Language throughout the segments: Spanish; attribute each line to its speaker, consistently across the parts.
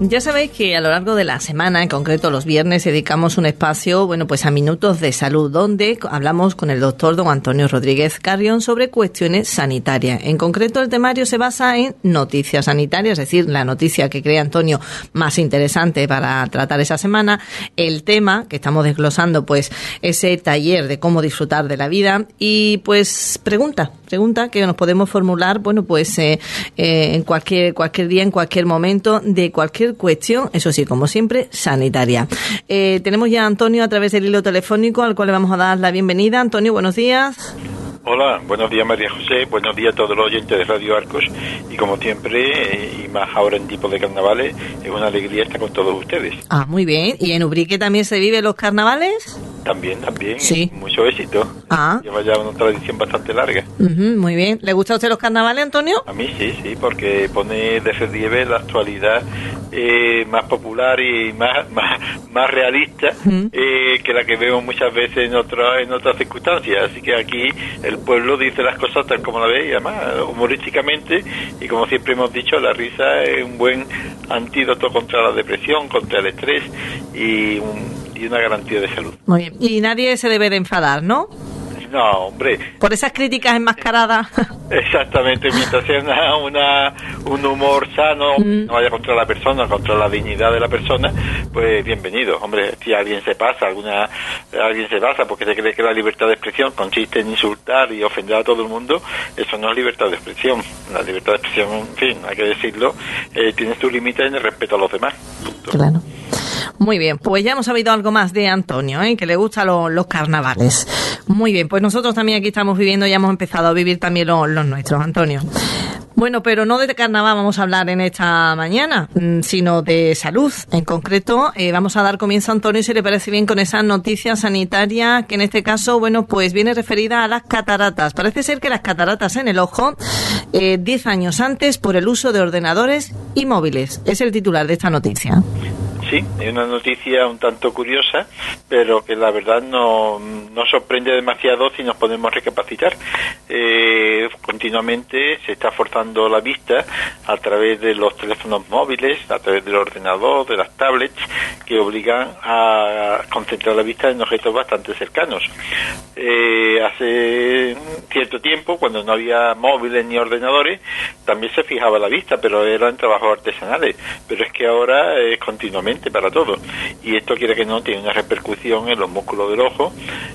Speaker 1: Ya sabéis que a lo largo de la semana, en concreto los viernes, dedicamos un espacio, pues a Minutos de Salud, donde hablamos con el doctor don Antonio Rodríguez Carrión sobre cuestiones sanitarias. En concreto, el temario se basa en noticias sanitarias, es decir, la noticia que cree Antonio más interesante para tratar esa semana. El tema que estamos desglosando, pues, ese taller de cómo disfrutar de la vida y, pues, pregunta que nos podemos formular, en cualquier día, en cualquier momento, de cualquier cuestión, eso sí, como siempre, sanitaria. Tenemos ya a Antonio a través del hilo telefónico, al cual le vamos a dar la bienvenida. Antonio, buenos días.
Speaker 2: Hola, buenos días María José, buenos días a todos los oyentes de Radio Arcos, y como siempre, y más ahora en tiempos de carnavales, es una alegría estar con todos ustedes.
Speaker 1: Ah, muy bien. ¿Y en Ubrique también se viven los carnavales?
Speaker 2: También,
Speaker 1: sí.
Speaker 2: Mucho éxito. Lleva ya una tradición bastante larga.
Speaker 1: Muy bien. ¿Le gusta a usted los carnavales, Antonio?
Speaker 2: A mí sí, porque pone de relieve la actualidad más popular y más realista que la que vemos muchas veces en otras circunstancias. Así que aquí el pueblo dice las cosas tal como la ve, y además humorísticamente, y como siempre hemos dicho, la risa es un buen antídoto contra la depresión, contra el estrés y una garantía de salud.
Speaker 1: Muy bien. Y nadie se debe de enfadar, ¿no?
Speaker 2: No, hombre.
Speaker 1: Por esas críticas enmascaradas.
Speaker 2: Exactamente, mientras sea un humor sano, no vaya contra la persona, contra la dignidad de la persona, pues bienvenido. Hombre, si alguien se pasa porque se cree que la libertad de expresión consiste en insultar y ofender a todo el mundo, eso no es libertad de expresión. La libertad de expresión, en fin, hay que decirlo, tiene sus límites en el respeto a los demás. Punto.
Speaker 1: Claro. Muy bien, pues ya hemos sabido algo más de Antonio, que le gustan los carnavales. Muy bien, pues nosotros también aquí estamos viviendo, ya hemos empezado a vivir también los nuestros, Antonio. Bueno, pero no de carnaval vamos a hablar en esta mañana, sino de salud. En concreto, vamos a dar comienzo, Antonio, si le parece bien, con esa noticia sanitaria que en este caso, pues viene referida a las cataratas. Parece ser que las cataratas en el ojo, 10 años antes, por el uso de ordenadores y móviles. Es el titular de esta noticia.
Speaker 2: Sí, es una noticia un tanto curiosa, pero que la verdad no sorprende demasiado si nos podemos recapacitar. Continuamente se está forzando la vista a través de los teléfonos móviles, a través del ordenador, de las tablets, que obligan a concentrar la vista en objetos bastante cercanos. Hace cierto tiempo, cuando no había móviles ni ordenadores, también se fijaba la vista, pero eran trabajos artesanales. Pero es que ahora es continuamente para todo, y esto, quiere que no, tiene una repercusión en los músculos del ojo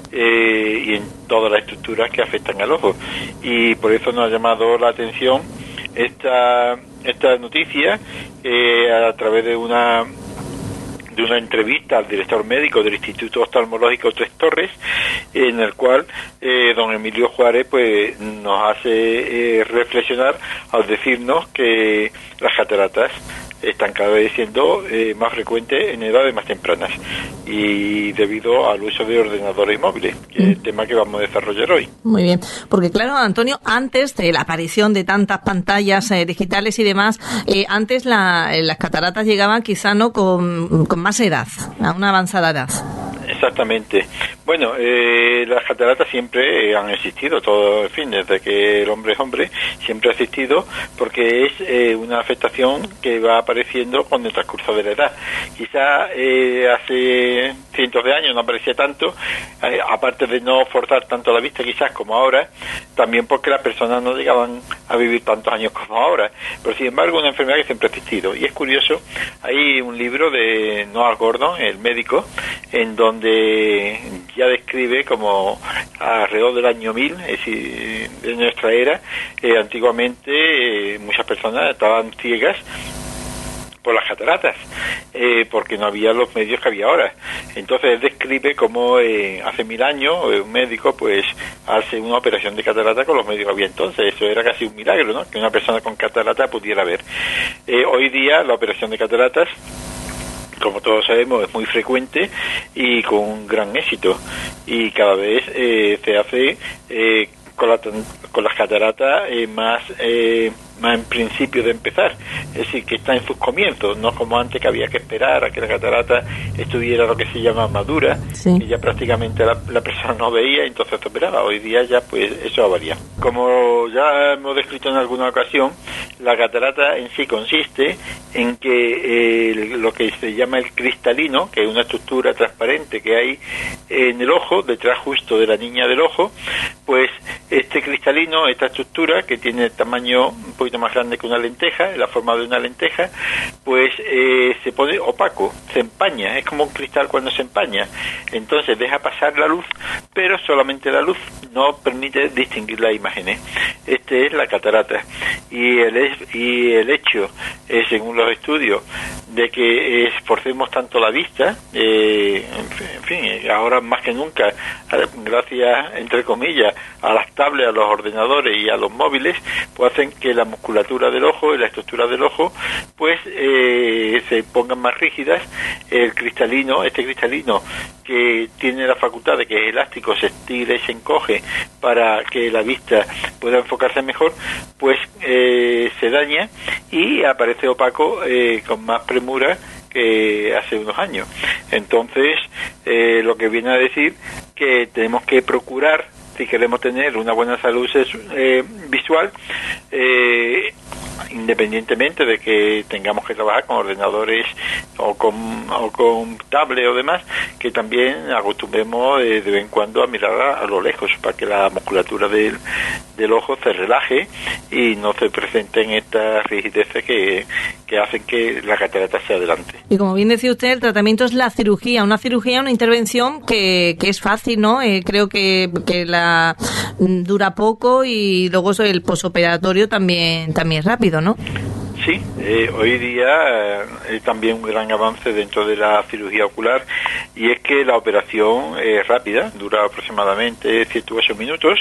Speaker 2: y en todas las estructuras que afectan al ojo, y por eso nos ha llamado la atención esta noticia a través de una entrevista al director médico del Instituto Oftalmológico Tres Torres, en el cual don Emilio Juárez pues nos hace reflexionar al decirnos que las cataratas están cada vez siendo más frecuentes en edades más tempranas, y debido al uso de ordenadores y móviles, que es el tema que vamos a desarrollar hoy.
Speaker 1: Muy bien, porque claro, Antonio, antes de la aparición de tantas pantallas digitales y demás, antes las cataratas llegaban quizá no con más edad, a una avanzada edad.
Speaker 2: Exactamente. Bueno, las cataratas siempre han existido, todo, en fin, desde que el hombre es hombre, siempre ha existido, porque es una afectación que va apareciendo con el transcurso de la edad. Quizá hace cientos de años no aparecía tanto, aparte de no forzar tanto la vista quizás como ahora, también porque las personas no llegaban a vivir tantos años como ahora, pero sin embargo una enfermedad que siempre ha existido. Y es curioso, hay un libro de Noah Gordon, el médico, en donde ya describe como alrededor del año 1000, es decir, de nuestra era, antiguamente muchas personas estaban ciegas por las cataratas, porque no había los medios que había ahora. Entonces él describe cómo hace 1000 años un médico pues hace una operación de catarata con los medios que había entonces. Eso era casi un milagro, ¿no?, que una persona con catarata pudiera ver. Hoy día la operación de cataratas, como todos sabemos, es muy frecuente y con un gran éxito, y cada vez se hace con las cataratas más en principio de empezar, es decir, que está en sus comienzos, no como antes que había que esperar a que la catarata estuviera lo que se llama madura,
Speaker 1: sí,
Speaker 2: que ya prácticamente la persona no veía, entonces se operaba. Hoy día ya pues eso varía. Como ya hemos descrito en alguna ocasión, la catarata en sí consiste en que lo que se llama el cristalino, que es una estructura transparente que hay en el ojo, detrás justo de la niña del ojo, pues este cristalino, esta estructura que tiene tamaño un poquito más grande que una lenteja, la forma de una lenteja, pues se pone opaco, se empaña, es como un cristal cuando se empaña, entonces deja pasar la luz, pero solamente la luz, no permite distinguir las imágenes. Este es la catarata, y el hecho, según los estudios, de que esforcemos tanto la vista, en fin, ahora más que nunca, gracias, entre comillas, a las tablets, a los ordenadores y a los móviles, pues hacen que la musculatura del ojo y la estructura del ojo pues se pongan más rígidas. El cristalino, este cristalino que tiene la facultad de que es elástico, se estira y se encoge para que la vista pueda enfocarse mejor, pues se daña y aparece opaco con más premura que hace unos años. Entonces, lo que viene a decir que tenemos que procurar, si queremos tener una buena salud visual, independientemente de que tengamos que trabajar con ordenadores o con tablet o demás, que también acostumbremos de vez en cuando a mirar a lo lejos para que la musculatura del ojo se relaje y no se presenten estas rigideces que hacen que la catarata se adelante.
Speaker 1: Y como bien decía usted, el tratamiento es la cirugía, una intervención que es fácil, ¿no? Creo que la dura poco y luego el posoperatorio también es rápido, ¿no?
Speaker 2: Sí, hoy día es también un gran avance dentro de la cirugía ocular, y es que la operación es rápida, dura aproximadamente 7 u 8 minutos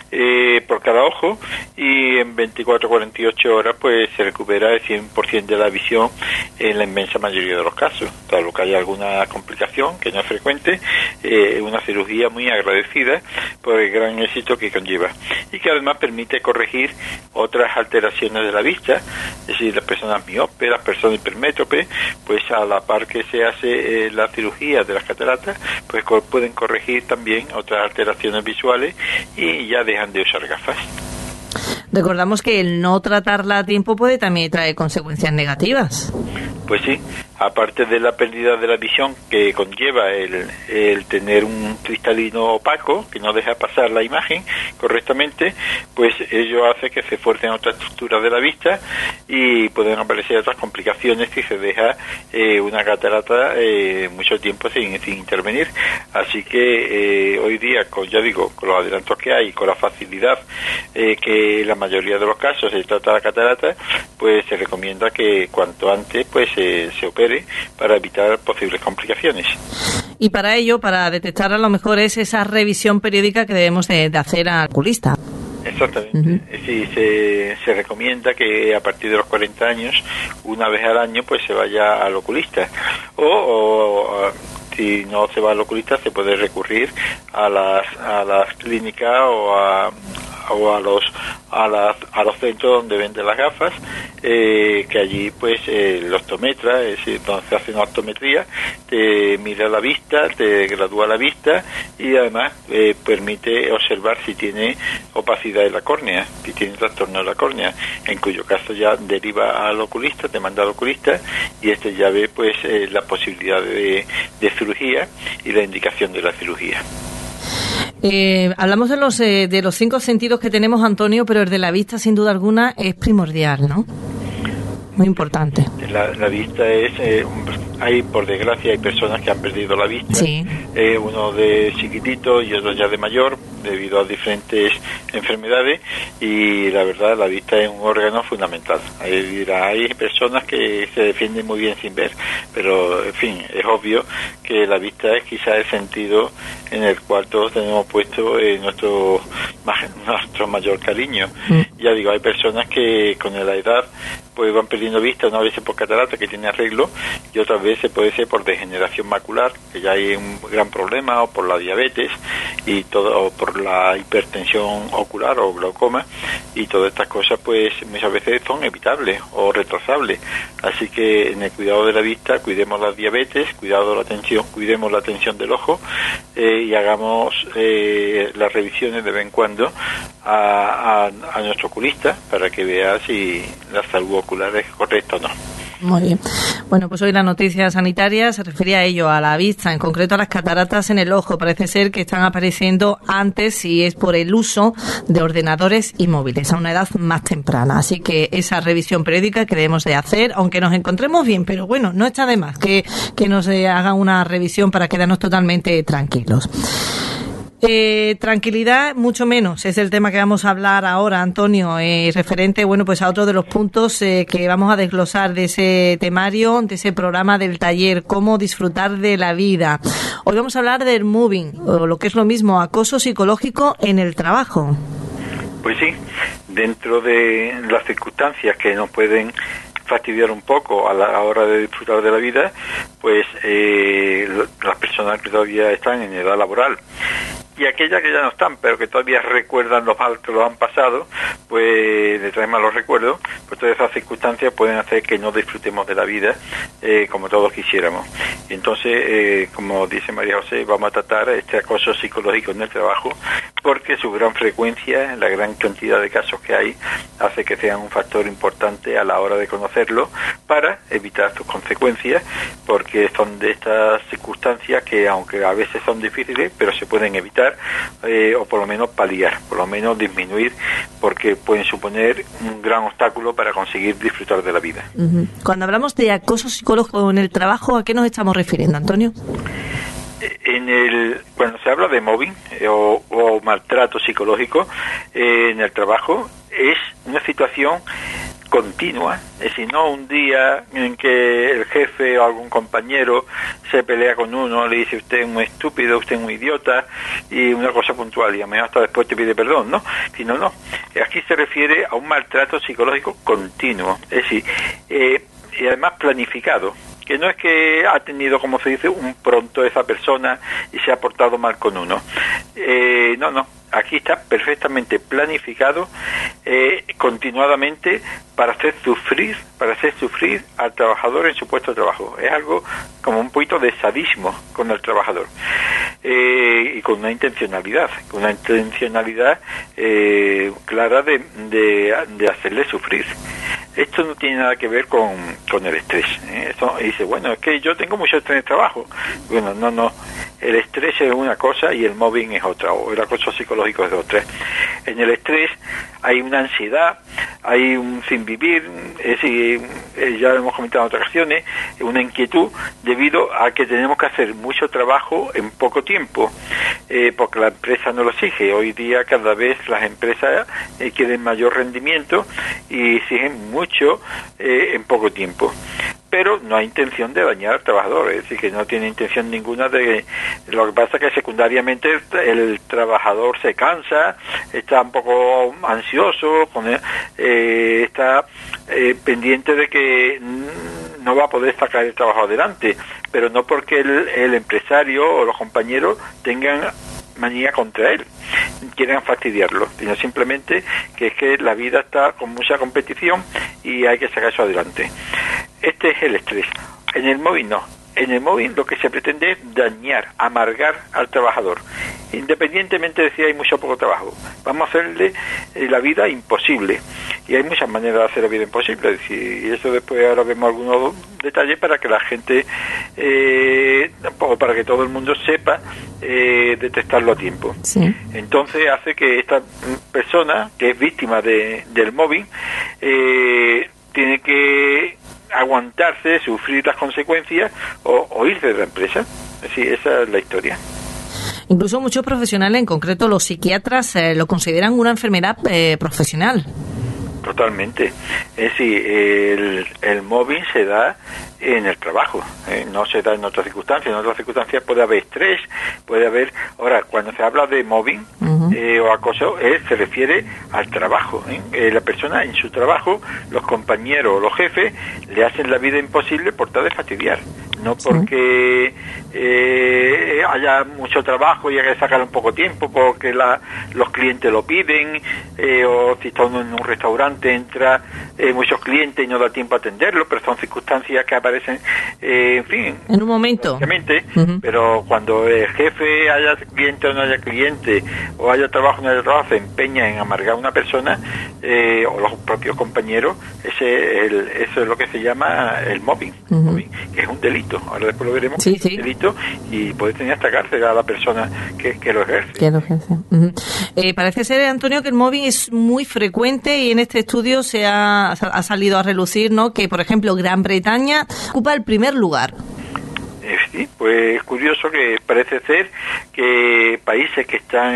Speaker 2: por cada ojo, y en 24-48 horas pues se recupera el 100% de la visión en la inmensa mayoría de los casos. Claro que hay alguna complicación que no es frecuente, una cirugía muy agradecida por el gran éxito que conlleva, y que además permite corregir otras alteraciones de la vista, es decir, las personas miopes, las personas hipermétropes, pues a la par que se hace la cirugía de las cataratas, pues pueden corregir también otras alteraciones visuales y ya dejan de usar gafas.
Speaker 1: Recordamos que el no tratarla a tiempo puede también traer consecuencias negativas.
Speaker 2: Pues sí, aparte de la pérdida de la visión que conlleva el tener un cristalino opaco que no deja pasar la imagen correctamente, pues ello hace que se fuercen otras estructuras de la vista y pueden aparecer otras complicaciones si se deja una catarata mucho tiempo sin intervenir. Así que hoy día, con los adelantos que hay, con la facilidad que la mayoría de los casos se trata la catarata, pues se recomienda que cuanto antes pues se opere para evitar posibles complicaciones.
Speaker 1: Y para ello, para detectar a lo mejor es esa revisión periódica que debemos de hacer al oculista.
Speaker 2: Exactamente. Uh-huh. Sí, se recomienda que a partir de los 40 años, una vez al año, pues se vaya al oculista. O si no se va al oculista, se puede recurrir a las clínicas o a los centros donde venden las gafas, que allí pues el optometra, es decir, donde se hace una optometría, te mira la vista, te gradúa la vista y además permite observar si tiene opacidad en la córnea, si tiene trastorno de la córnea, en cuyo caso ya deriva al oculista, te manda al oculista y este ya ve pues la posibilidad de cirugía y la indicación de la cirugía.
Speaker 1: Hablamos de los 5 sentidos que tenemos, Antonio, pero el de la vista, sin duda alguna, es primordial, ¿no? Muy importante.
Speaker 2: La vista es... por desgracia, hay personas que han perdido la vista.
Speaker 1: Sí.
Speaker 2: Uno de chiquitito y otro ya de mayor, debido a diferentes enfermedades, y la verdad, la vista es un órgano fundamental. Hay personas que se defienden muy bien sin ver, pero, en fin, es obvio que la vista es quizás el sentido en el cual todos tenemos puesto nuestro mayor cariño. Ya digo, hay personas que con la edad pues van perdiendo vista, una vez por catarata, que tiene arreglo, y otras veces puede ser por degeneración macular, que ya hay un gran problema, o por la diabetes y todo, o por la hipertensión ocular o glaucoma, y todas estas cosas pues muchas veces son evitables o retrasables. Así que en el cuidado de la vista cuidemos la diabetes, cuidemos la tensión del ojo y hagamos las revisiones de vez en cuando a nuestro oculista para que vea si la salud ocular es correcta o no.
Speaker 1: Muy bien. Bueno, pues hoy la noticia sanitaria se refería a ello, a la vista, en concreto a las cataratas en el ojo. Parece ser que están apareciendo antes y es por el uso de ordenadores y móviles a una edad más temprana. Así que esa revisión periódica que debemos de hacer, aunque nos encontremos bien, pero bueno, no está de más que nos hagan una revisión para quedarnos totalmente tranquilos. Tranquilidad, mucho menos, es el tema que vamos a hablar ahora, Antonio, referente, bueno, pues a otro de los puntos que vamos a desglosar de ese temario, de ese programa del taller, cómo disfrutar de la vida. Hoy vamos a hablar del mobbing, o lo que es lo mismo, acoso psicológico en el trabajo.
Speaker 2: Pues sí, dentro de las circunstancias que nos pueden fastidiar un poco a la hora de disfrutar de la vida, pues las personas que todavía están en edad laboral y aquellas que ya no están, pero que todavía recuerdan lo mal que lo han pasado, pues le traen malos recuerdos, pues todas esas circunstancias pueden hacer que no disfrutemos de la vida como todos quisiéramos. Y entonces, como dice María José, vamos a tratar este acoso psicológico en el trabajo, porque su gran frecuencia, la gran cantidad de casos que hay, hace que sean un factor importante a la hora de conocerlo para evitar sus consecuencias, porque son de estas circunstancias que, aunque a veces son difíciles, pero se pueden evitar o por lo menos paliar, por lo menos disminuir, porque pueden suponer un gran obstáculo para conseguir disfrutar de la vida.
Speaker 1: Cuando hablamos de acoso psicológico en el trabajo, ¿a qué nos estamos refiriendo, Antonio?
Speaker 2: Cuando se habla de mobbing o maltrato psicológico en el trabajo, es una situación continua, es decir, no un día en que el jefe o algún compañero se pelea con uno, le dice usted es un estúpido, usted es un idiota, y una cosa puntual, y a lo mejor hasta después te pide perdón, ¿no? Sino no, aquí se refiere a un maltrato psicológico continuo, es decir, y además planificado, que no es que ha tenido, como se dice, un pronto esa persona y se ha portado mal con uno. No, aquí está perfectamente planificado continuadamente para hacer sufrir al trabajador en su puesto de trabajo. Es algo como un poquito de sadismo con el trabajador y con una intencionalidad clara de hacerle sufrir. Esto no tiene nada que ver con el estrés. Esto dice, bueno, es que yo tengo mucho estrés en el trabajo. Bueno, no. El estrés es una cosa y el mobbing es otra, o el acoso psicológico es otra. En el estrés hay una ansiedad, hay un sin vivir, es decir, ya lo hemos comentado en otras ocasiones, una inquietud debido a que tenemos que hacer mucho trabajo en poco tiempo, porque la empresa no lo exige. Hoy día cada vez las empresas quieren mayor rendimiento y exigen mucho en poco tiempo. Pero no hay intención de dañar al trabajador, es decir, que no tiene intención ninguna de... Lo que pasa es que secundariamente el trabajador se cansa, está un poco ansioso, está pendiente de que no va a poder sacar el trabajo adelante, pero no porque el empresario o los compañeros tengan manía contra él, quieran fastidiarlo, sino simplemente que es que la vida está con mucha competición y hay que sacar eso adelante. Este es el estrés. En el mobbing no. En el mobbing lo que se pretende es dañar, amargar al trabajador, independientemente de si hay mucho o poco trabajo. Vamos a hacerle la vida imposible, y hay muchas maneras de hacer la vida imposible, y eso después ahora vemos algunos detalles para que la gente o para que todo el mundo sepa detectarlo a tiempo. Sí. Entonces hace que esta persona que es víctima del mobbing tiene que aguantarse, sufrir las consecuencias o irse de la empresa. Sí, esa es la historia.
Speaker 1: Incluso muchos profesionales, en concreto los psiquiatras, lo consideran una enfermedad profesional.
Speaker 2: Totalmente. Es decir, el mobbing se da en el trabajo, no se da en otras circunstancias. En otras circunstancias puede haber estrés, puede haber... Ahora, cuando se habla de mobbing o acoso, se refiere al trabajo. La persona en su trabajo, los compañeros o los jefes le hacen la vida imposible por tal de fastidiar. no porque haya mucho trabajo y haya que sacar un poco tiempo, porque los clientes lo piden, o si está uno en un restaurante, entra muchos clientes y no da tiempo a atenderlo, pero son circunstancias que aparecen, en fin,
Speaker 1: en un momento.
Speaker 2: Pero cuando el jefe, haya cliente o no haya cliente, o haya trabajo o no haya trabajo, se empeña en amargar a una persona, o los propios compañeros, eso es lo que se llama el mobbing, que es un delito. Ahora después lo veremos, que es un delito, y puede tener hasta cárcel a la persona que lo ejerce.
Speaker 1: Parece ser, Antonio, que el mobbing es muy frecuente, y en este estudio ha salido a relucir, ¿no?, que, por ejemplo, Gran Bretaña ocupa el primer lugar.
Speaker 2: Sí, pues es curioso que parece ser que países que están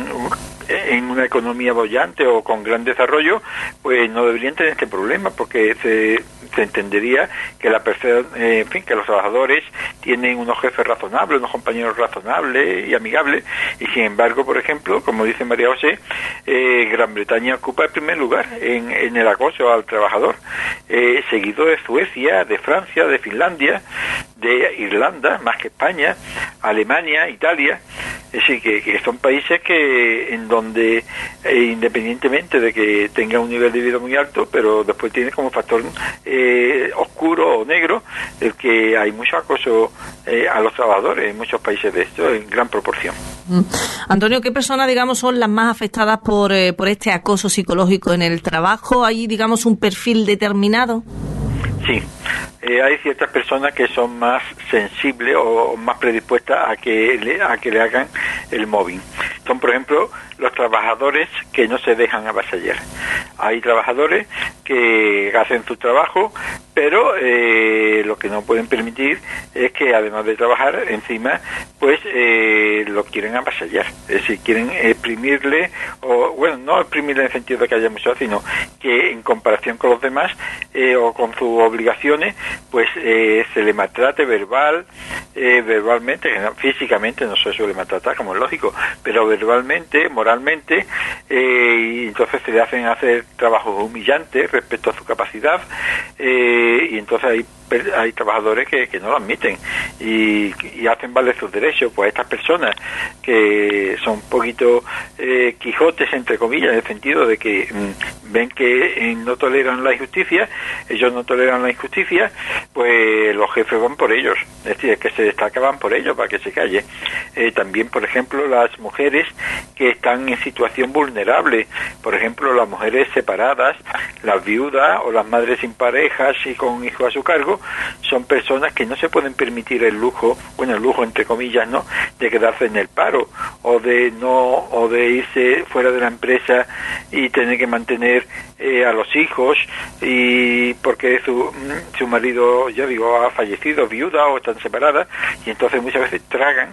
Speaker 2: en una economía boyante o con gran desarrollo, pues no deberían tener este problema, porque se entendería que que los trabajadores tienen unos jefes razonables, unos compañeros razonables y amigables, y sin embargo, por ejemplo, como dice María José, Gran Bretaña ocupa el primer lugar en el acoso al trabajador, seguido de Suecia, de Francia, de Finlandia, de Irlanda, más que España, Alemania, Italia. Es decir, que son países en donde, independientemente de que tenga un nivel de vida muy alto, pero después tiene como factor oscuro o negro el que hay mucho acoso a los trabajadores en muchos países de esto, en gran proporción.
Speaker 1: Antonio, ¿qué personas, digamos, son las más afectadas por este acoso psicológico en el trabajo? ¿Hay, digamos, un perfil determinado?
Speaker 2: Sí, hay ciertas personas que son más sensibles o más predispuestas a que le hagan el mobbing. Son, por ejemplo, los trabajadores que no se dejan avasallar. Hay trabajadores que hacen su trabajo, pero lo que no pueden permitir es que, además de trabajar encima, pues lo quieren avasallar. Es decir, quieren exprimirle, o bueno, no exprimirle en el sentido de que haya mucho, sino que en comparación con los demás o con sus obligaciones, pues se le maltrate verbalmente, físicamente no se suele maltratar, como es lógico, pero verbalmente, moralmente, y entonces se le hacen hacer trabajos humillantes respecto a su capacidad, y entonces hay trabajadores que no lo admiten y hacen valer sus derechos. Pues estas personas que son un poquito quijotes, entre comillas, en el sentido de que ven que no toleran la injusticia, ellos no toleran la injusticia, pues los jefes van por ellos, es decir, que se destacan van por ellos para que se calle. También, por ejemplo, las mujeres que están en situación vulnerable, por ejemplo, las mujeres separadas, las viudas o las madres sin parejas y con hijos a su cargo, son personas que no se pueden permitir el lujo entre comillas, ¿no?, de quedarse en el paro o de irse fuera de la empresa y tener que mantener a los hijos, y porque su marido, ya digo, ha fallecido, viuda o están separadas, y entonces muchas veces tragan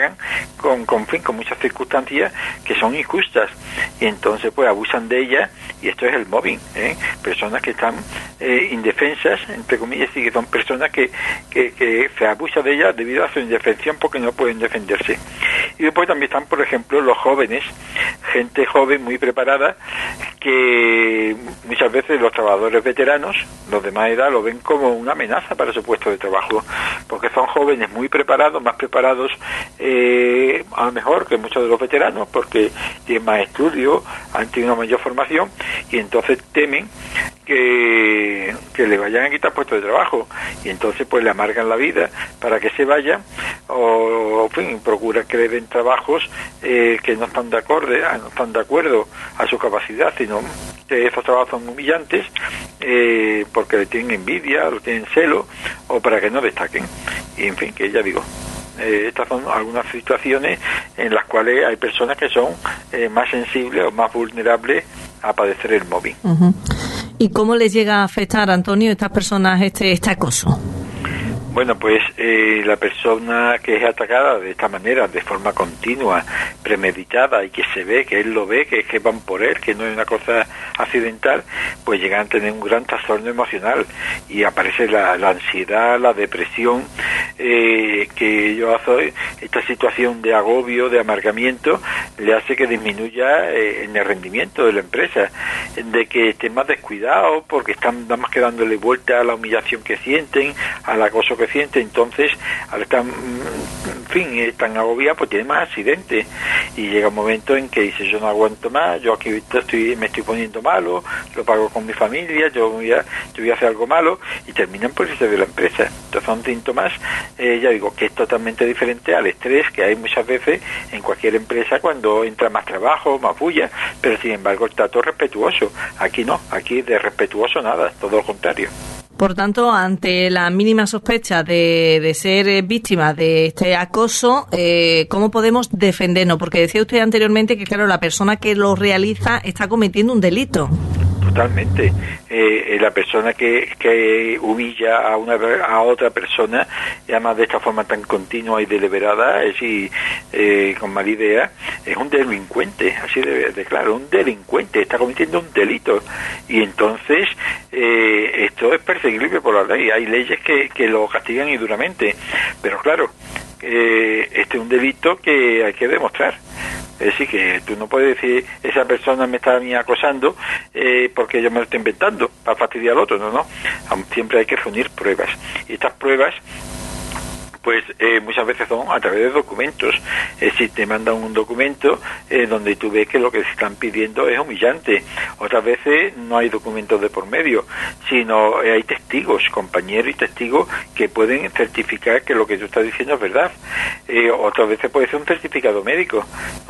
Speaker 2: con muchas circunstancias que son injustas, y entonces pues abusan de ellas, y esto es el mobbing, personas que están indefensas, entre comillas, y que son personas que se abusa de ellas debido a su indefensión, porque no pueden defenderse. Y después también están, por ejemplo, los jóvenes, gente joven muy preparada, que muchas veces los trabajadores veteranos, los de más edad, lo ven como una amenaza para su puesto de trabajo, porque son jóvenes muy preparados, más preparados a lo mejor que muchos de los veteranos, porque tienen más estudios, han tenido una mayor formación, y entonces temen que le vayan a quitar puesto de trabajo, y entonces pues le amargan la vida para que se vaya, o en fin, procuran que le den trabajos que no están de acuerdo a su capacidad, sino que esos trabajos son humillantes, porque le tienen envidia, lo tienen celo, o para que no destaquen. Y en fin, que ya digo, estas son algunas situaciones en las cuales hay personas que son más sensibles o más vulnerables a padecer el mobbing.
Speaker 1: ¿Y cómo les llega a afectar, Antonio, a estas personas este acoso?
Speaker 2: Bueno, pues la persona que es atacada de esta manera, de forma continua, premeditada, y que se ve, que él lo ve, que van por él, que no es una cosa accidental, pues llegan a tener un gran trastorno emocional, y aparece la ansiedad, la depresión, que yo hace esta situación de agobio, de amargamiento, le hace que disminuya en el rendimiento de la empresa, de que estén más descuidados porque están nada más que dándole vuelta a la humillación que sienten, al acoso que sienten. Entonces, al estar, en fin, tan agobiados, pues tienen más accidentes, y llega un momento en que dice: yo no aguanto más, yo aquí me estoy poniendo malo, lo pago con mi familia, yo voy a hacer algo malo, y terminan por irse de la empresa. Entonces son síntomas, ya digo, que es totalmente diferente al estrés que hay muchas veces en cualquier empresa cuando entra más trabajo, más bulla, pero sin embargo el trato es respetuoso. Aquí no, aquí de respetuoso nada, todo lo contrario.
Speaker 1: Por tanto, ante la mínima sospecha de ser víctima de este acoso, ¿cómo podemos defendernos? Porque decía usted anteriormente que, claro, la persona que lo realiza está cometiendo un delito.
Speaker 2: Totalmente. La persona que humilla a otra persona, y además de esta forma tan continua y deliberada, con mala idea, es un delincuente, así de claro, un delincuente, está cometiendo un delito, y entonces esto es perseguible por la ley. Hay leyes que lo castigan y duramente, pero claro, este es un delito que hay que demostrar. Es decir, que tú no puedes decir: esa persona me está a mí acosando porque yo me lo estoy inventando para fastidiar al otro. No. Siempre hay que reunir pruebas. Y estas pruebas, pues muchas veces son a través de documentos. Es decir, te mandan un documento donde tú ves que lo que se están pidiendo es humillante. Otras veces no hay documentos de por medio, sino hay testigos, compañeros y testigos que pueden certificar que lo que tú estás diciendo es verdad. Otras veces puede ser un certificado médico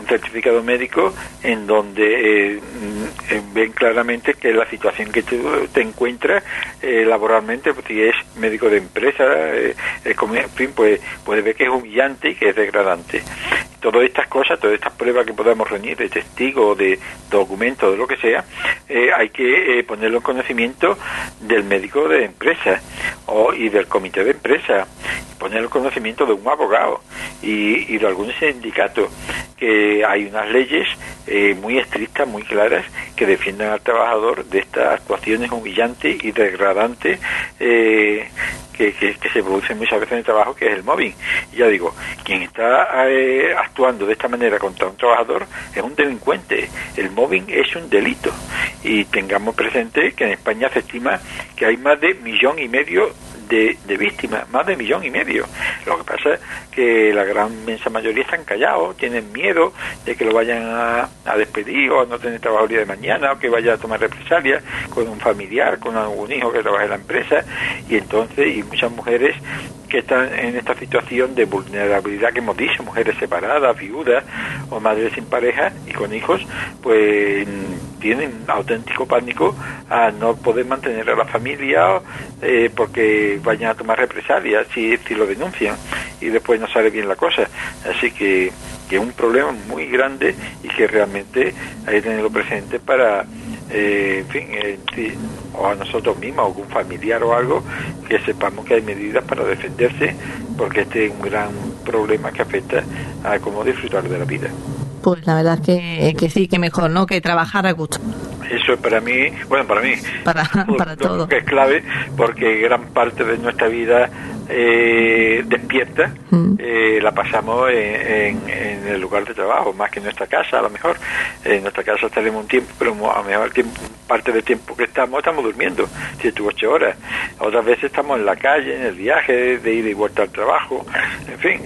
Speaker 2: en donde ven claramente que la situación que tú te encuentras laboralmente, pues si es médico de empresa, en fin, pues puede ver que es humillante y que es degradante. Todas estas cosas, todas estas pruebas que podamos reunir de testigos, de documentos, de lo que sea, hay que ponerlo en conocimiento del médico de empresa y del comité de empresa, ponerlo en conocimiento de un abogado y de algún sindicato, que hay unas leyes muy estrictas, muy claras, que defiendan al trabajador de estas actuaciones humillantes y degradantes que se producen muchas veces en el trabajo, que es el mobbing. Y ya digo, quien está actuando de esta manera contra un trabajador es un delincuente. El mobbing es un delito. Y tengamos presente que en España se estima que hay más de 1,5 millones de víctimas, más de 1,5 millones. Lo que pasa es que la gran inmensa mayoría están callados, tienen miedo de que lo vayan a despedir o a no tener trabajo el día de mañana, o que vaya a tomar represalias con un familiar, con algún hijo que trabaje en la empresa, y entonces, y muchas mujeres que están en esta situación de vulnerabilidad que hemos dicho, mujeres separadas, viudas o madres sin pareja y con hijos, pues tienen auténtico pánico a no poder mantener a la familia porque vayan a tomar represalias si lo denuncian y después no sale bien la cosa. Así que es un problema muy grande y que realmente hay que tenerlo presente para en fin, o a nosotros mismos, o algún familiar o algo, que sepamos que hay medidas para defenderse, porque este es un gran problema que afecta a cómo disfrutar de la vida.
Speaker 1: Pues la verdad es que sí, que mejor, ¿no?, que trabajar a gusto.
Speaker 2: Eso es para mí,
Speaker 1: para todo,
Speaker 2: que es clave, porque gran parte de nuestra vida despierta la pasamos en el lugar de trabajo, más que en nuestra casa. A lo mejor en nuestra casa tenemos un tiempo, pero a lo mejor parte del tiempo que estamos durmiendo, 7 u 8 horas. Otras veces estamos en la calle, en el viaje de ida y vuelta al trabajo, en fin,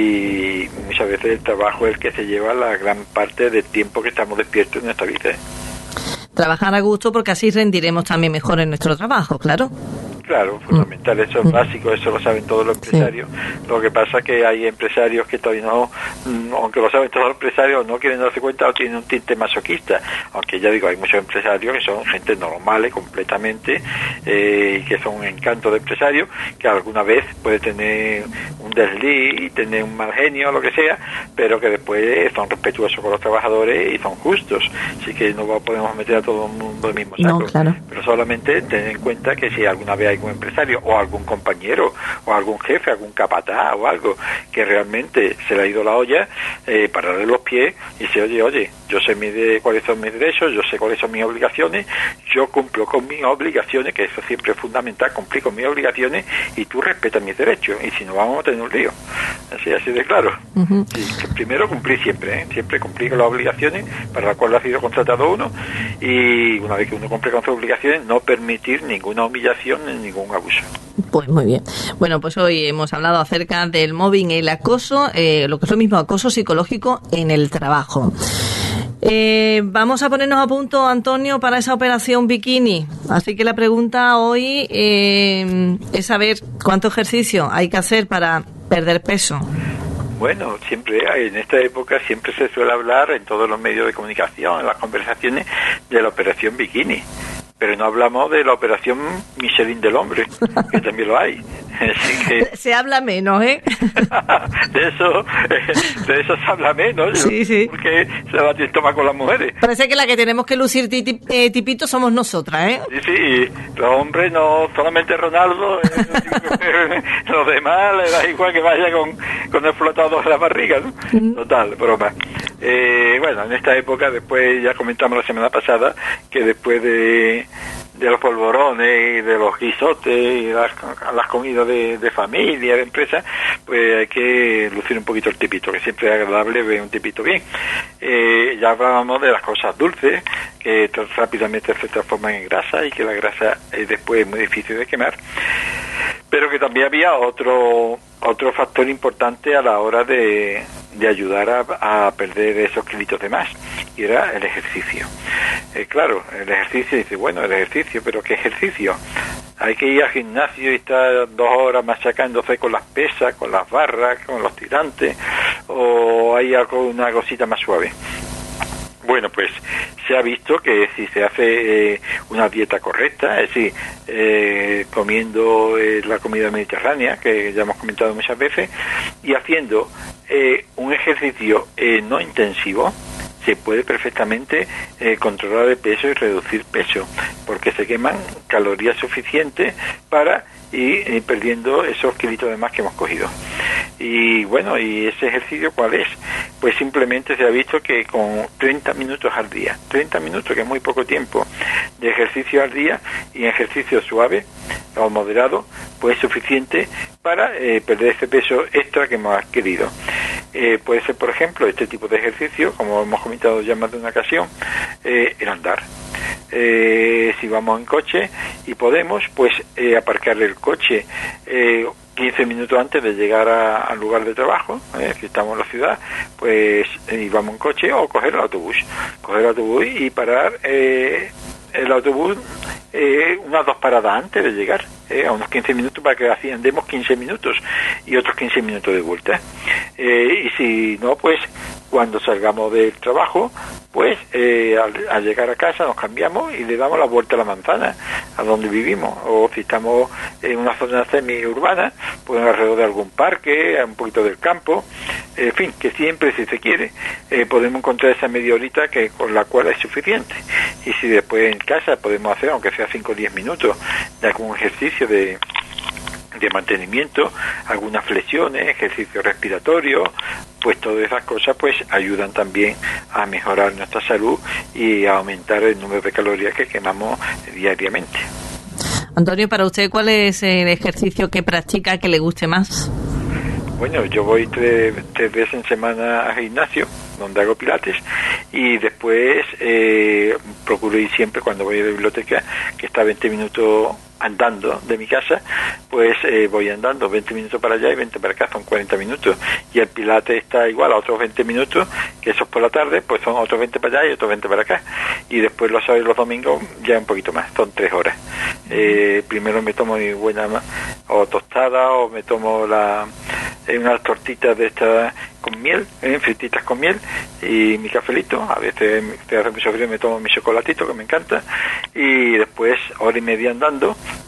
Speaker 2: y muchas veces el trabajo es el que se lleva la gran parte del tiempo que estamos despiertos en nuestra vida.
Speaker 1: Trabajar a gusto, porque así rendiremos también mejor en nuestro trabajo, claro.
Speaker 2: Claro, fundamental, eso es básico, eso lo saben todos los empresarios. Sí. Lo que pasa es que hay empresarios que todavía no, aunque lo saben todos los empresarios, no quieren darse cuenta o tienen un tinte masoquista. Aunque ya digo, hay muchos empresarios que son gente normales completamente, que son un encanto de empresarios, que alguna vez puede tener un desliz y tener un mal genio o lo que sea, pero que después son respetuosos con los trabajadores y son justos. Así que no podemos meter a todo el mundo en el mismo saco.
Speaker 1: No, claro.
Speaker 2: Pero solamente tener en cuenta que si alguna vez hay algún empresario o algún compañero o algún jefe, algún capataz o algo que realmente se le ha ido la olla, pararle los pies y decir, oye, yo sé cuáles son mis derechos, yo sé cuáles son mis obligaciones, yo cumplo con mis obligaciones, que eso siempre es fundamental, cumplir con mis obligaciones, y tú respetas mis derechos, y si no vamos a tener un lío. Así de claro.
Speaker 1: Uh-huh.
Speaker 2: Sí, primero cumplir siempre cumplir con las obligaciones para las cuales ha sido contratado uno, y una vez que uno cumple con sus obligaciones, no permitir ninguna humillación ni ningún abuso.
Speaker 1: Pues muy bien. Bueno, pues hoy hemos hablado acerca del mobbing y el acoso, lo que es lo mismo, acoso psicológico en el trabajo. Vamos a ponernos a punto, Antonio, para esa operación bikini. Así que la pregunta hoy es saber cuánto ejercicio hay que hacer para perder peso.
Speaker 2: Bueno, siempre en esta época siempre se suele hablar en todos los medios de comunicación, en las conversaciones, de la operación bikini. Pero no hablamos de la operación Michelin del hombre, que también lo hay. Así que
Speaker 1: se habla menos, ¿eh?
Speaker 2: de eso se habla menos.
Speaker 1: Sí.
Speaker 2: Porque se va a tomar con las mujeres.
Speaker 1: Parece que la que tenemos que lucir tipito somos nosotras, ¿eh?
Speaker 2: Sí, los hombres no, solamente Ronaldo, los demás le da igual que vaya con el flotador de la barriga, ¿no? Total, broma. Bueno, en esta época, después ya comentamos la semana pasada, que después de los polvorones y de los guisotes y las comidas de familia, de empresa, pues hay que lucir un poquito el tipito, que siempre es agradable ver un tipito bien. Ya hablábamos de las cosas dulces, que rápidamente se transforman en grasa y que la grasa después es muy difícil de quemar, pero que también había otro factor importante a la hora de ayudar a perder esos kilitos de más, y era el ejercicio. Claro, el ejercicio, dice, bueno, el ejercicio, pero ¿qué ejercicio? Hay que ir al gimnasio y estar 2 horas machacándose con las pesas, con las barras, con los tirantes, o hay una cosita más suave. Bueno, pues se ha visto que si se hace una dieta correcta, es decir, comiendo la comida mediterránea, que ya hemos comentado muchas veces, y haciendo un ejercicio no intensivo, se puede perfectamente controlar el peso y reducir peso, porque se queman calorías suficientes para ir perdiendo esos kilitos de más que hemos cogido. Y bueno, ¿y ese ejercicio cuál es? Pues simplemente se ha visto que con 30 minutos al día, 30 minutos, que es muy poco tiempo de ejercicio al día, y ejercicio suave o moderado, pues es suficiente para perder ese peso extra que hemos adquirido. Puede ser, por ejemplo, este tipo de ejercicio, como hemos comentado ya más de una ocasión, el andar. Si vamos en coche y podemos, pues aparcar el coche 15 minutos antes de llegar al lugar de trabajo, si estamos en la ciudad, pues y vamos en coche, o coger el autobús y parar el autobús unas 2 paradas antes de llegar, a unos 15 minutos, para que así andemos 15 minutos y otros 15 minutos de vuelta. Y si no, pues cuando salgamos del trabajo, pues al llegar a casa nos cambiamos y le damos la vuelta a la manzana, a donde vivimos. O si estamos en una zona semi-urbana, pues alrededor de algún parque, un poquito del campo, en fin, que siempre, si se quiere, podemos encontrar esa media horita con la cual es suficiente. Y si después en casa podemos hacer, aunque sea 5 o 10 minutos, de algún ejercicio de mantenimiento, algunas flexiones, ejercicios respiratorios, pues todas esas cosas pues ayudan también a mejorar nuestra salud y a aumentar el número de calorías que quemamos diariamente.
Speaker 1: Antonio, para usted, ¿cuál es el ejercicio que practica que le guste más?
Speaker 2: Bueno, yo voy 3 veces en semana al gimnasio, donde hago pilates, y después procuro ir siempre, cuando voy a la biblioteca, que está 20 minutos andando de mi casa, pues voy andando 20 minutos para allá y 20 para acá, son 40 minutos, y el pilates está igual a otros 20 minutos, que esos por la tarde, pues son otros 20 para allá y otros 20 para acá, y después los sábados y los domingos ya un poquito más, son 3 horas. Primero me tomo mi buena o tostada, o me tomo unas tortitas de estas con miel, frititas con miel, y mi cafelito. A veces te hace mucho frío, me tomo mi chocolatito, que me encanta, y después 1 hora y media andando,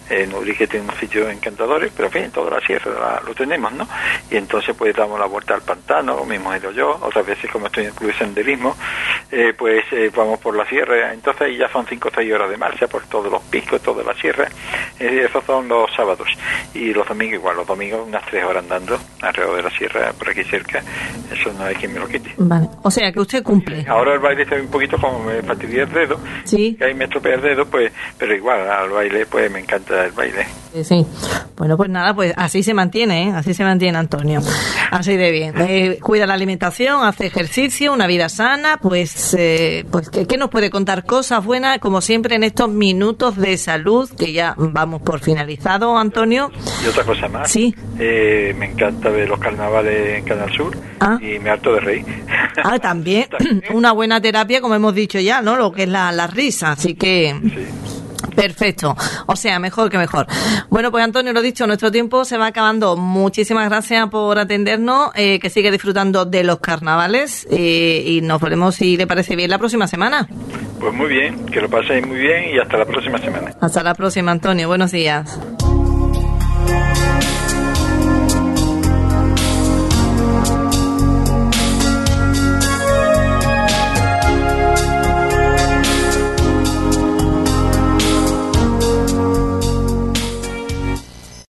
Speaker 2: En Ubrique tiene unos sitios encantadores, pero en fin, toda la sierra lo tenemos, ¿no? Y entonces pues damos la vuelta al pantano, mismo he ido yo, otras veces como estoy incluido en senderismo, vamos por la sierra, entonces ahí ya son 5 o 6 horas de marcha por todos los picos, toda la sierra, esos son los sábados, y los domingos igual, los domingos unas 3 horas andando alrededor de la sierra, por aquí cerca, eso no hay quien me lo quite.
Speaker 1: Vale, o sea que usted cumple.
Speaker 2: Ahora el baile está un poquito como me fastidia el dedo,
Speaker 1: sí,
Speaker 2: que ahí me estropea el dedo, pues, pero igual al baile pues me encanta el baile.
Speaker 1: Sí. Bueno, pues nada, pues así se mantiene, ¿eh? Así se mantiene Antonio, así de bien. Cuida la alimentación, hace ejercicio, una vida sana, pues ¿qué nos puede contar? Cosas buenas, como siempre en estos minutos de salud, que ya vamos por finalizado, Antonio.
Speaker 2: Y otra cosa más,
Speaker 1: sí,
Speaker 2: me encanta ver los carnavales en Canal Sur y me harto de reír.
Speaker 1: También una buena terapia, como hemos dicho ya, ¿no? Lo que es la risa, así que... Sí. Perfecto, o sea, mejor que mejor. Bueno, pues Antonio, lo dicho, nuestro tiempo se va acabando. Muchísimas gracias por atendernos, que sigue disfrutando de los carnavales y nos veremos, si le parece bien, la próxima semana.
Speaker 2: Pues muy bien, que lo paséis muy bien y hasta la próxima semana.
Speaker 1: Hasta la próxima, Antonio, buenos días.